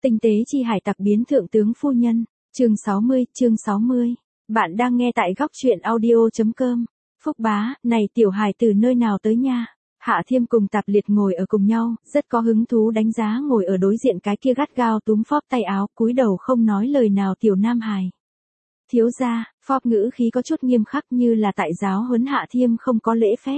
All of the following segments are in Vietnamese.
Tinh tế chi hải tặc biến thượng tướng phu nhân, chương 60. Bạn đang nghe tại góc truyện audio.com. Phúc bá, này tiểu hài từ nơi nào tới nha? Hạ Thiêm cùng Tạp Liệt ngồi ở cùng nhau, rất có hứng thú đánh giá ngồi ở đối diện cái kia gắt gao túm Phóp tay áo, cúi đầu không nói lời nào tiểu nam hài. Thiếu gia, Phóp ngữ khí có chút nghiêm khắc như là tại giáo huấn Hạ Thiêm không có lễ phép.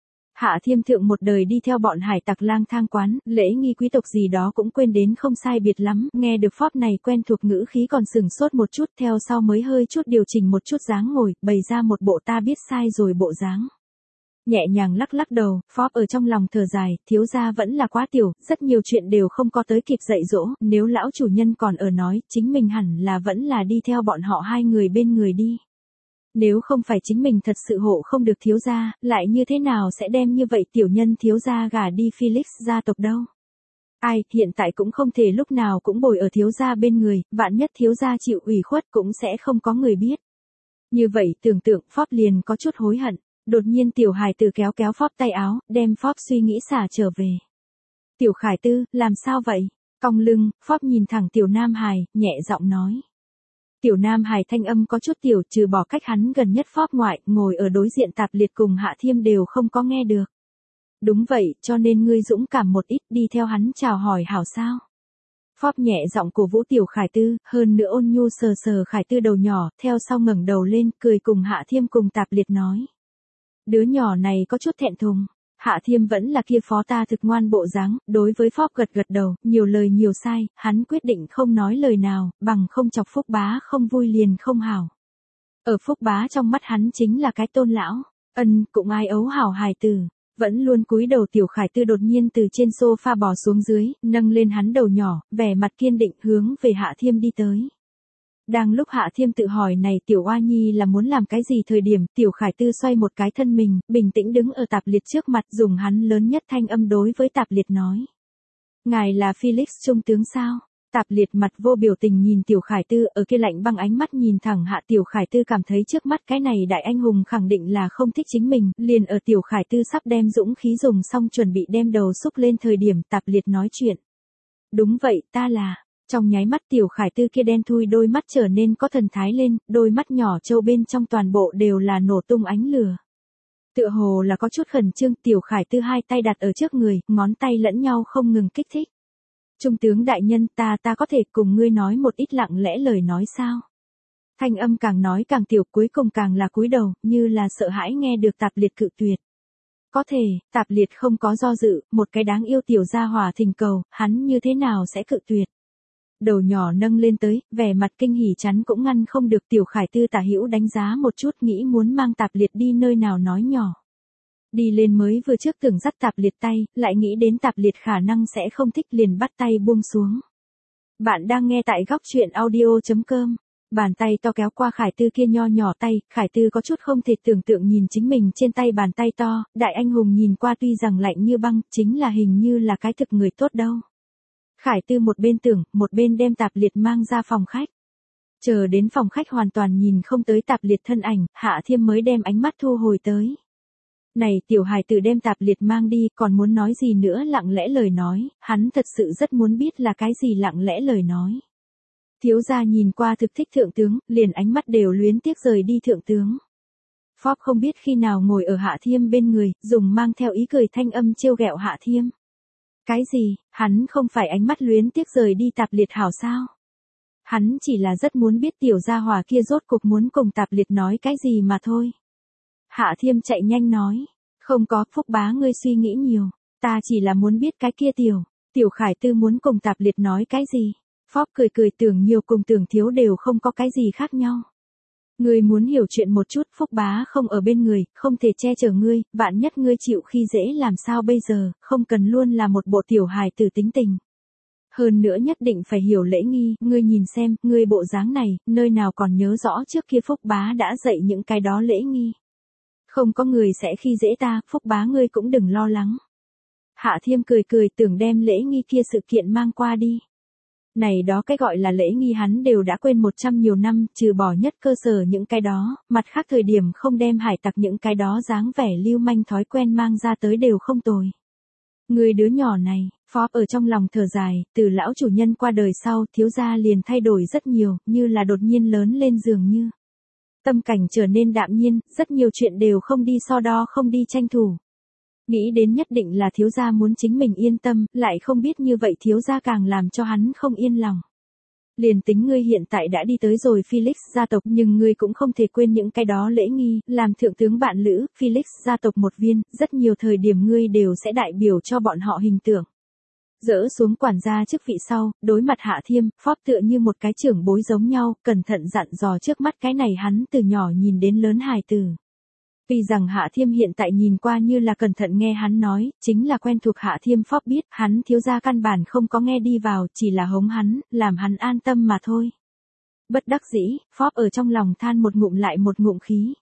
Hạ Thiêm thượng một đời đi theo bọn hải tặc lang thang quán, lễ nghi quý tộc gì đó cũng quên đến không sai biệt lắm, nghe được Phóp này quen thuộc ngữ khí còn sừng sốt một chút, theo sau mới hơi chút điều chỉnh một chút dáng ngồi, bày ra một bộ ta biết sai rồi bộ dáng. Nhẹ nhàng lắc lắc đầu, Phóp ở trong lòng thở dài, thiếu gia vẫn là quá tiểu, rất nhiều chuyện đều không có tới kịp dạy dỗ, nếu lão chủ nhân còn ở nói, chính mình hẳn là vẫn là đi theo bọn họ hai người bên người đi. Nếu không phải chính mình thật sự hộ không được thiếu gia, lại như thế nào sẽ đem như vậy tiểu nhân thiếu gia gả đi Felix gia tộc đâu. Ai, hiện tại cũng không thể lúc nào cũng bồi ở thiếu gia bên người, vạn nhất thiếu gia chịu ủy khuất cũng sẽ không có người biết. Như vậy tưởng tượng Phóp liền có chút hối hận, đột nhiên tiểu hài tử kéo kéo Phóp tay áo, đem Phóp suy nghĩ xả trở về. Tiểu Khải Tư, làm sao vậy? Cong lưng, Phóp nhìn thẳng tiểu nam hài, nhẹ giọng nói. Tiểu nam hài thanh âm có chút tiểu, trừ bỏ cách hắn gần nhất Phóp ngoại, ngồi ở đối diện Tạp Liệt cùng Hạ Thiêm đều không có nghe được. Đúng vậy, cho nên ngươi dũng cảm một ít đi theo hắn chào hỏi hảo sao. Phóp nhẹ giọng cổ vũ tiểu Khải Tư, hơn nữa ôn nhu sờ sờ Khải Tư đầu nhỏ, theo sau ngẩng đầu lên, cười cùng Hạ Thiêm cùng Tạp Liệt nói. Đứa nhỏ này có chút thẹn thùng. Hạ Thiêm vẫn là kia phó ta thực ngoan bộ dáng, đối với Phóp gật gật đầu, nhiều lời nhiều sai, hắn quyết định không nói lời nào, bằng không chọc Phúc bá không vui liền không hảo. Ở Phúc bá trong mắt hắn chính là cái tôn lão, cũng ai ấu hảo hài tử, vẫn luôn cúi đầu tiểu Khải Tư đột nhiên từ trên sofa bò xuống dưới, nâng lên hắn đầu nhỏ, vẻ mặt kiên định hướng về Hạ Thiêm đi tới. Đang lúc Hạ Thiêm tự hỏi này tiểu oa nhi là muốn làm cái gì thời điểm, tiểu Khải Tư xoay một cái thân mình, bình tĩnh đứng ở Tạp Liệt trước mặt dùng hắn lớn nhất thanh âm đối với Tạp Liệt nói. Ngài là Felix trung tướng sao? Tạp Liệt mặt vô biểu tình nhìn tiểu Khải Tư ở kia lạnh băng ánh mắt nhìn thẳng Hạ tiểu Khải Tư cảm thấy trước mắt cái này đại anh hùng khẳng định là không thích chính mình, liền ở tiểu Khải Tư sắp đem dũng khí dùng xong chuẩn bị đem đầu xúc lên thời điểm Tạp Liệt nói chuyện. Đúng vậy, ta là. Trong nháy mắt tiểu Khải Tư kia đen thui đôi mắt trở nên có thần thái lên, đôi mắt nhỏ trâu bên trong toàn bộ đều là nổ tung ánh lửa. Tựa hồ là có chút khẩn trương, tiểu Khải Tư hai tay đặt ở trước người, ngón tay lẫn nhau không ngừng kích thích. Trung tướng đại nhân, ta có thể cùng ngươi nói một ít lặng lẽ lời nói sao? Thanh âm càng nói càng tiểu, cuối cùng càng là cúi đầu, như là sợ hãi nghe được Tạp Liệt cự tuyệt. Có thể, Tạp Liệt không có do dự, một cái đáng yêu tiểu gia hỏa thỉnh cầu, hắn như thế nào sẽ cự tuyệt? Đầu nhỏ nâng lên tới, vẻ mặt kinh hỉ chắn cũng ngăn không được tiểu Khải Tư tả hữu đánh giá một chút nghĩ muốn mang Tạp Liệt đi nơi nào nói nhỏ. Đi lên mới vừa trước tưởng dắt Tạp Liệt tay, lại nghĩ đến Tạp Liệt khả năng sẽ không thích liền bắt tay buông xuống. Bạn đang nghe tại góc truyện audio.com. Bàn tay to kéo qua Khải Tư kia nho nhỏ tay, Khải Tư có chút không thể tưởng tượng nhìn chính mình trên tay bàn tay to, đại anh hùng nhìn qua tuy rằng lạnh như băng, chính là hình như là cái thực người tốt đâu. Khải Tư một bên tưởng, một bên đem Tạp Liệt mang ra phòng khách. Chờ đến phòng khách hoàn toàn nhìn không tới Tạp Liệt thân ảnh, Hạ Thiêm mới đem ánh mắt thu hồi tới. Này tiểu hài tử đem Tạp Liệt mang đi, còn muốn nói gì nữa lặng lẽ lời nói, hắn thật sự rất muốn biết là cái gì lặng lẽ lời nói. Thiếu gia nhìn qua thực thích thượng tướng, liền ánh mắt đều luyến tiếc rời đi thượng tướng. Phóp không biết khi nào ngồi ở Hạ Thiêm bên người, dùng mang theo ý cười thanh âm trêu ghẹo Hạ Thiêm. Cái gì, hắn không phải ánh mắt luyến tiếc rời đi Tạp Liệt hảo sao? Hắn chỉ là rất muốn biết tiểu gia hỏa kia rốt cuộc muốn cùng Tạp Liệt nói cái gì mà thôi. Hạ Thiêm chạy nhanh nói, không có, Phúc bá ngươi suy nghĩ nhiều, ta chỉ là muốn biết cái kia tiểu Khải Tư muốn cùng Tạp Liệt nói cái gì. Phóp cười tưởng nhiều cùng tưởng thiếu đều không có cái gì khác nhau. Ngươi muốn hiểu chuyện một chút, Phúc bá không ở bên người, không thể che chở ngươi, vạn nhất ngươi chịu khi dễ làm sao bây giờ, không cần luôn là một bộ tiểu hài tử tính tình. Hơn nữa nhất định phải hiểu lễ nghi, ngươi nhìn xem, ngươi bộ dáng này, nơi nào còn nhớ rõ trước kia Phúc bá đã dạy những cái đó lễ nghi. Không có người sẽ khi dễ ta, Phúc bá ngươi cũng đừng lo lắng. Hạ Thiêm cười tưởng đem lễ nghi kia sự kiện mang qua đi. Này đó cái gọi là lễ nghi hắn đều đã quên 100 nhiều năm, trừ bỏ nhất cơ sở những cái đó, mặt khác thời điểm không đem hải tặc những cái đó dáng vẻ lưu manh thói quen mang ra tới đều không tồi. Người đứa nhỏ này, Forbes ở trong lòng thở dài, từ lão chủ nhân qua đời sau, thiếu gia liền thay đổi rất nhiều, như là đột nhiên lớn lên dường như. Tâm cảnh trở nên đạm nhiên, rất nhiều chuyện đều không đi so đo không đi tranh thủ. Nghĩ đến nhất định là thiếu gia muốn chính mình yên tâm, lại không biết như vậy thiếu gia càng làm cho hắn không yên lòng. Liền tính ngươi hiện tại đã đi tới rồi Felix gia tộc nhưng ngươi cũng không thể quên những cái đó lễ nghi, làm thượng tướng bạn lữ, Felix gia tộc một viên, rất nhiều thời điểm ngươi đều sẽ đại biểu cho bọn họ hình tượng. Dỡ xuống quản gia chức vị sau, đối mặt Hạ Thiêm, Forbes tựa như một cái trưởng bối giống nhau, cẩn thận dặn dò trước mắt cái này hắn từ nhỏ nhìn đến lớn hài tử. Tuy rằng Hạ Thiêm hiện tại nhìn qua như là cẩn thận nghe hắn nói, chính là quen thuộc Hạ Thiêm Forbes biết, hắn thiếu gia căn bản không có nghe đi vào, chỉ là hống hắn, làm hắn an tâm mà thôi. Bất đắc dĩ, Forbes ở trong lòng than một ngụm lại một ngụm khí.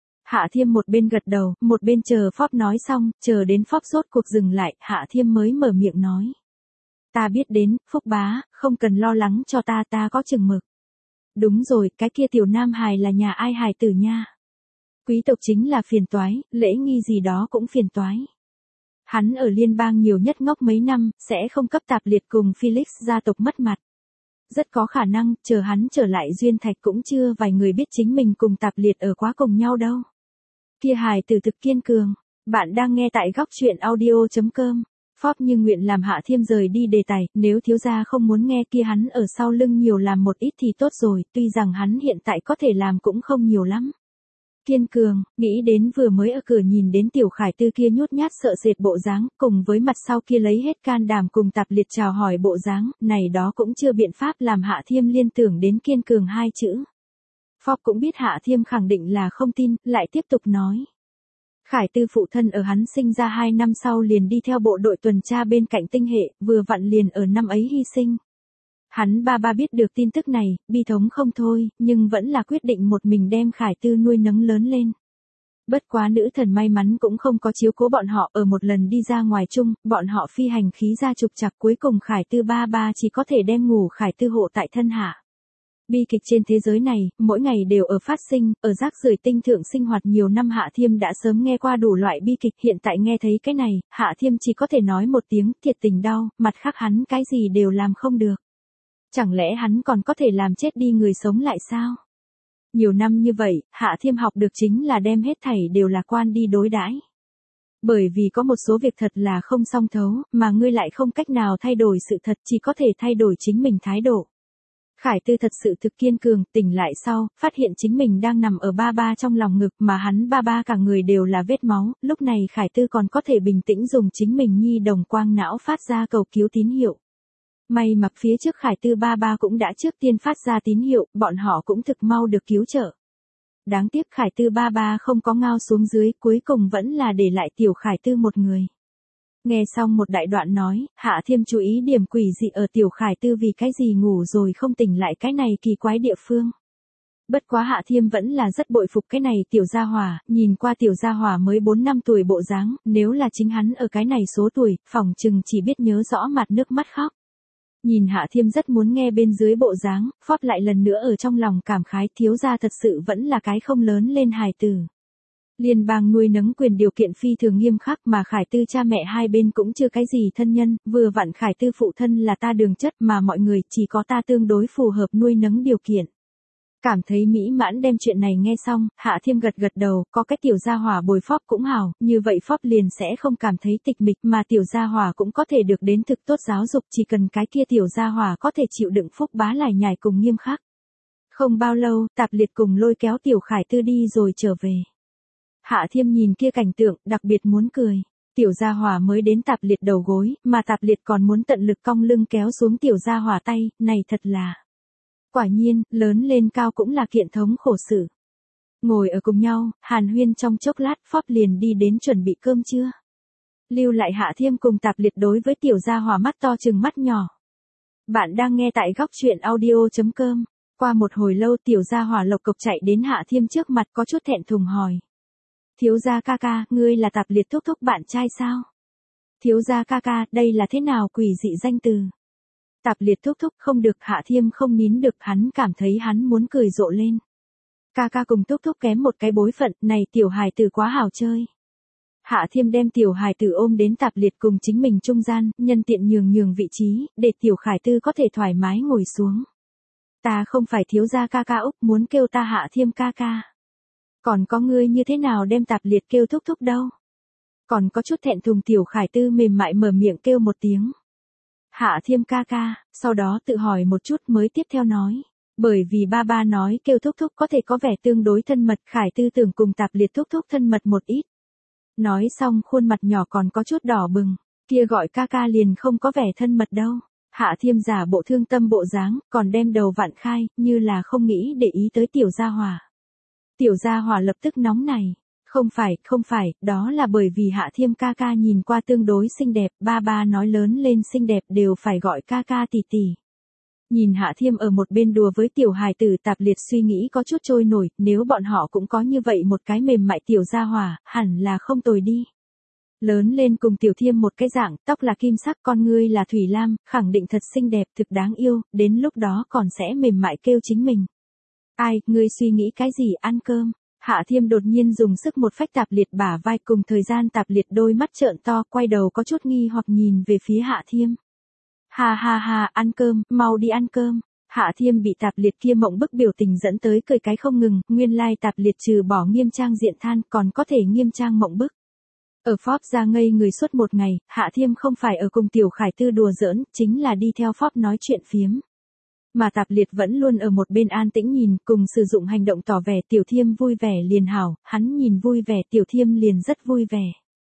Hạ Thiêm một bên gật đầu, một bên chờ Forbes nói xong, chờ đến Forbes rốt cuộc dừng lại, Hạ Thiêm mới mở miệng nói. Ta biết đến, Phúc bá, không cần lo lắng cho ta có chừng mực. Đúng rồi, cái kia tiểu nam hài là nhà ai hài tử nha. Quý tộc chính là phiền toái, lễ nghi gì đó cũng phiền toái. Hắn ở liên bang nhiều nhất ngốc mấy năm, sẽ không cấp tạp liệt cùng Felix gia tộc mất mặt. Rất có khả năng, chờ hắn trở lại Duyên Thạch cũng chưa vài người biết chính mình cùng tạp liệt ở quá cùng nhau đâu. Kia hài tử thực kiên cường, bạn đang nghe tại góc truyện audio.com. Forbes như nguyện làm Hạ Thiêm rời đi đề tài, nếu thiếu gia không muốn nghe kia hắn ở sau lưng nhiều làm một ít thì tốt rồi, tuy rằng hắn hiện tại có thể làm cũng không nhiều lắm. Kiên cường, nghĩ đến vừa mới ở cửa nhìn đến tiểu Khải Tư kia nhút nhát sợ sệt bộ dáng, cùng với mặt sau kia lấy hết can đảm cùng tạp liệt chào hỏi bộ dáng, này đó cũng chưa biện pháp làm Hạ Thiêm liên tưởng đến kiên cường hai chữ. Forbes cũng biết Hạ Thiêm khẳng định là không tin, lại tiếp tục nói. Khải Tư phụ thân ở hắn sinh ra 2 năm sau liền đi theo bộ đội tuần tra bên cạnh tinh hệ, vừa vặn liền ở năm ấy hy sinh. Hắn ba biết được tin tức này, bi thống không thôi, nhưng vẫn là quyết định một mình đem Khải Tư nuôi nấng lớn lên. Bất quá nữ thần may mắn cũng không có chiếu cố bọn họ ở một lần đi ra ngoài chung, bọn họ phi hành khí ra trục trặc cuối cùng Khải Tư ba chỉ có thể đem ngủ Khải Tư hộ tại thân hạ. Bi kịch trên thế giới này, mỗi ngày đều ở phát sinh, ở rác rưởi tinh thượng sinh hoạt nhiều năm Hạ Thiêm đã sớm nghe qua đủ loại bi kịch, hiện tại nghe thấy cái này, Hạ Thiêm chỉ có thể nói một tiếng, thiệt tình đau, mặt khác hắn cái gì đều làm không được. Chẳng lẽ hắn còn có thể làm chết đi người sống lại sao? Nhiều năm như vậy, Hạ Thiêm học được chính là đem hết thảy đều lạc quan đi đối đãi. Bởi vì có một số việc thật là không song thấu, mà ngươi lại không cách nào thay đổi sự thật, chỉ có thể thay đổi chính mình thái độ. Khải Tư thật sự thực kiên cường, tỉnh lại sau, phát hiện chính mình đang nằm ở ba trong lòng ngực mà hắn ba cả người đều là vết máu, lúc này Khải Tư còn có thể bình tĩnh dùng chính mình nhi đồng quang não phát ra cầu cứu tín hiệu. May mặc phía trước Khải Tư ba cũng đã trước tiên phát ra tín hiệu, bọn họ cũng thực mau được cứu trợ. Đáng tiếc Khải Tư ba không có ngao xuống dưới, cuối cùng vẫn là để lại tiểu Khải Tư một người. Nghe xong một đại đoạn nói, Hạ Thiêm chú ý điểm quỷ dị ở tiểu Khải Tư vì cái gì ngủ rồi không tỉnh lại cái này kỳ quái địa phương. Bất quá Hạ Thiêm vẫn là rất bội phục cái này tiểu gia hỏa, nhìn qua tiểu gia hỏa mới 4 năm tuổi bộ dáng, nếu là chính hắn ở cái này số tuổi, phỏng chừng chỉ biết nhớ rõ mặt nước mắt khóc. Nhìn Hạ Thiêm rất muốn nghe bên dưới bộ dáng, Forbes lại lần nữa ở trong lòng cảm khái thiếu gia thật sự vẫn là cái không lớn lên hài tử. Liên bang nuôi nấng quyền điều kiện phi thường nghiêm khắc mà Khải Tư cha mẹ hai bên cũng chưa cái gì thân nhân, vừa vặn Khải Tư phụ thân là ta đường chất mà mọi người chỉ có ta tương đối phù hợp nuôi nấng điều kiện. Cảm thấy mỹ mãn đem chuyện này nghe xong, Hạ Thiêm gật đầu, có cái tiểu gia hỏa bồi Forbes cũng hảo, như vậy Forbes liền sẽ không cảm thấy tịch mịch mà tiểu gia hỏa cũng có thể được đến thực tốt giáo dục chỉ cần cái kia tiểu gia hỏa có thể chịu đựng Phúc bá lải nhải cùng nghiêm khắc. Không bao lâu, Tạp Liệt cùng lôi kéo tiểu Khải Tư đi rồi trở về. Hạ Thiêm nhìn kia cảnh tượng, đặc biệt muốn cười. Tiểu gia hỏa mới đến Tạp Liệt đầu gối, mà Tạp Liệt còn muốn tận lực cong lưng kéo xuống tiểu gia hỏa tay, này thật là. Quả nhiên, lớn lên cao cũng là kiện thống khổ sự. Ngồi ở cùng nhau, hàn huyên trong chốc lát, Forbes liền đi đến chuẩn bị cơm trưa. Lưu lại Hạ Thiêm cùng Tạp Liệt đối với tiểu gia hỏa mắt to chừng mắt nhỏ. Bạn đang nghe tại góc truyện audio.com. Qua một hồi lâu tiểu gia hỏa lộc cộc chạy đến Hạ Thiêm trước mặt có chút thẹn thùng hỏi. Thiếu gia ca ca, ngươi là Tạp Liệt thúc thúc bạn trai sao? Thiếu gia ca ca, đây là thế nào quỷ dị danh từ? Tạp Liệt thúc thúc không được, Hạ Thiêm không nín được, hắn cảm thấy hắn muốn cười rộ lên. Ca ca cùng thúc thúc kém một cái bối phận, này tiểu hài tử quá hào chơi. Hạ Thiêm đem tiểu hài tử ôm đến Tạp Liệt cùng chính mình trung gian, nhân tiện nhường vị trí, để tiểu Khải Tư có thể thoải mái ngồi xuống. Ta không phải thiếu gia ca ca Úc, muốn kêu ta Hạ Thiêm ca ca. Còn có ngươi như thế nào đem Tạp Liệt kêu thúc thúc đâu? Còn có chút thẹn thùng tiểu Khải Tư mềm mại mở miệng kêu một tiếng. Hạ Thiêm ca ca, sau đó tự hỏi một chút mới tiếp theo nói. Bởi vì ba nói kêu thúc thúc có thể có vẻ tương đối thân mật, Khải Tư tưởng cùng Tạp Liệt thúc thúc thân mật một ít. Nói xong khuôn mặt nhỏ còn có chút đỏ bừng, kia gọi ca ca liền không có vẻ thân mật đâu. Hạ Thiêm giả bộ thương tâm bộ dáng, còn đem đầu vặn khai, như là không nghĩ để ý tới tiểu gia hỏa. Tiểu gia hỏa lập tức nóng này. Không phải, đó là bởi vì Hạ Thiêm ca ca nhìn qua tương đối xinh đẹp, ba nói lớn lên xinh đẹp đều phải gọi ca ca tỷ tỷ. Nhìn Hạ Thiêm ở một bên đùa với tiểu hài tử, Tạp Liệt suy nghĩ có chút trôi nổi, nếu bọn họ cũng có như vậy một cái mềm mại tiểu gia hỏa, hẳn là không tồi đi. Lớn lên cùng tiểu Thiêm một cái dạng, tóc là kim sắc, con ngươi là thủy lam, khẳng định thật xinh đẹp, thực đáng yêu, đến lúc đó còn sẽ mềm mại kêu chính mình. Ai, ngươi suy nghĩ cái gì, ăn cơm? Hạ Thiêm đột nhiên dùng sức một phách Tạp Liệt bả vai, cùng thời gian Tạp Liệt đôi mắt trợn to, quay đầu có chút nghi hoặc nhìn về phía Hạ Thiêm. Ha, ăn cơm, mau đi ăn cơm. Hạ Thiêm bị Tạp Liệt kia mộng bức biểu tình dẫn tới cười cái không ngừng, nguyên lai Tạp Liệt trừ bỏ nghiêm trang diện than còn có thể nghiêm trang mộng bức. Ở Phóp ra ngây người suốt một ngày, Hạ Thiêm không phải ở cùng tiểu Khải Tư đùa giỡn, chính là đi theo Phóp nói chuyện phiếm. Mà Tạp Liệt vẫn luôn ở một bên an tĩnh nhìn, cùng sử dụng hành động tỏ vẻ tiểu Thiêm vui vẻ liền hảo, hắn nhìn vui vẻ tiểu Thiêm liền rất vui vẻ.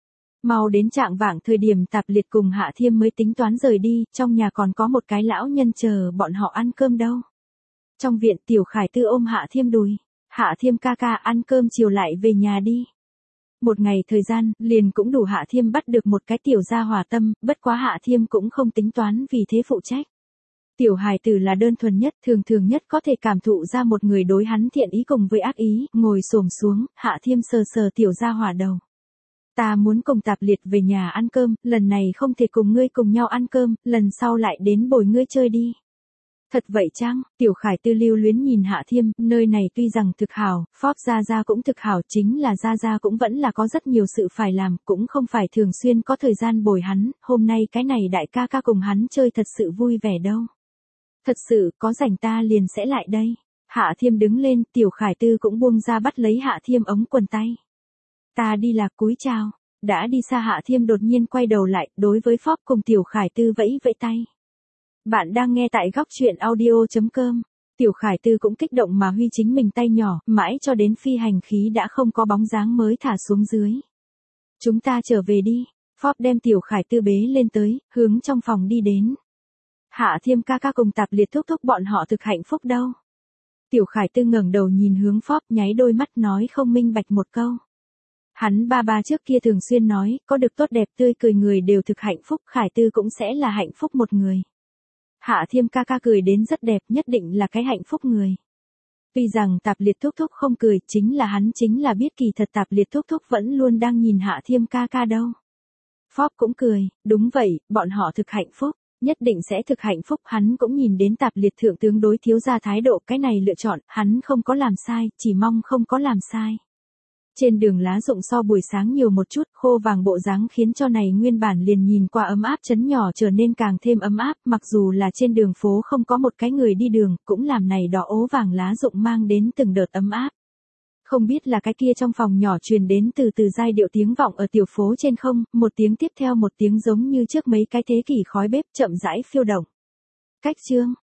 Mau đến trạng vạng thời điểm Tạp Liệt cùng Hạ Thiêm mới tính toán rời đi, trong nhà còn có một cái lão nhân chờ bọn họ ăn cơm đâu. Trong viện tiểu Khải Tư ôm Hạ Thiêm đùi. Hạ Thiêm ca ca ăn cơm chiều lại về nhà đi. Một ngày thời gian, liền cũng đủ Hạ Thiêm bắt được một cái tiểu gia hỏa tâm, bất quá Hạ Thiêm cũng không tính toán vì thế phụ trách. Tiểu hài tử là đơn thuần nhất, thường nhất có thể cảm thụ ra một người đối hắn thiện ý cùng với ác ý, ngồi xổm xuống, Hạ Thiêm sờ tiểu gia hỏa đầu. Ta muốn cùng Tạp Liệt về nhà ăn cơm, lần này không thể cùng ngươi cùng nhau ăn cơm, lần sau lại đến bồi ngươi chơi đi. Thật vậy chăng? Tiểu Khải Tư lưu luyến nhìn Hạ Thiêm, nơi này tuy rằng thực hảo, Phóp gia cũng thực hảo, chính là gia cũng vẫn là có rất nhiều sự phải làm, cũng không phải thường xuyên có thời gian bồi hắn, hôm nay cái này đại ca ca cùng hắn chơi thật sự vui vẻ đâu. Thật sự, có rảnh ta liền sẽ lại đây. Hạ Thiêm đứng lên, tiểu Khải Tư cũng buông ra bắt lấy Hạ Thiêm ống quần tay. Ta đi lạc cúi chào. Đã đi xa Hạ Thiêm đột nhiên quay đầu lại, đối với Phóp cùng tiểu Khải Tư vẫy tay. Bạn đang nghe tại góc truyện audio.com. Tiểu Khải Tư cũng kích động mà huy chính mình tay nhỏ, mãi cho đến phi hành khí đã không có bóng dáng mới thả xuống dưới. Chúng ta trở về đi. Phóp đem tiểu Khải Tư bế lên tới, hướng trong phòng đi đến. Hạ Thiêm ca ca cùng Tạp Liệt thúc bọn họ thực hạnh phúc đâu. Tiểu Khải Tư ngẩng đầu nhìn hướng Phóp, nháy đôi mắt nói không minh bạch một câu. Hắn ba trước kia thường xuyên nói, có được tốt đẹp tươi cười người đều thực hạnh phúc, Khải Tư cũng sẽ là hạnh phúc một người. Hạ Thiêm ca ca cười đến rất đẹp, nhất định là cái hạnh phúc người. Tuy rằng Tạp Liệt thúc không cười, chính là hắn chính là biết kỳ thật Tạp Liệt thúc vẫn luôn đang nhìn Hạ Thiêm ca ca đâu. Phóp cũng cười, đúng vậy, bọn họ thực hạnh phúc, nhất định sẽ thực hạnh phúc, hắn cũng nhìn đến Tạp Liệt thượng tướng đối thiếu gia thái độ, cái này lựa chọn, hắn không có làm sai, chỉ mong không có làm sai. Trên đường lá rụng so buổi sáng nhiều một chút, khô vàng bộ dáng khiến cho này nguyên bản liền nhìn qua ấm áp trấn nhỏ trở nên càng thêm ấm áp, mặc dù là trên đường phố không có một cái người đi đường, cũng làm này đỏ ố vàng lá rụng mang đến từng đợt ấm áp. Không biết là cái kia trong phòng nhỏ truyền đến từ giai điệu tiếng vọng ở tiểu phố trên không, một tiếng tiếp theo một tiếng giống như trước mấy cái thế kỷ khói bếp chậm rãi phiêu động. Cách chương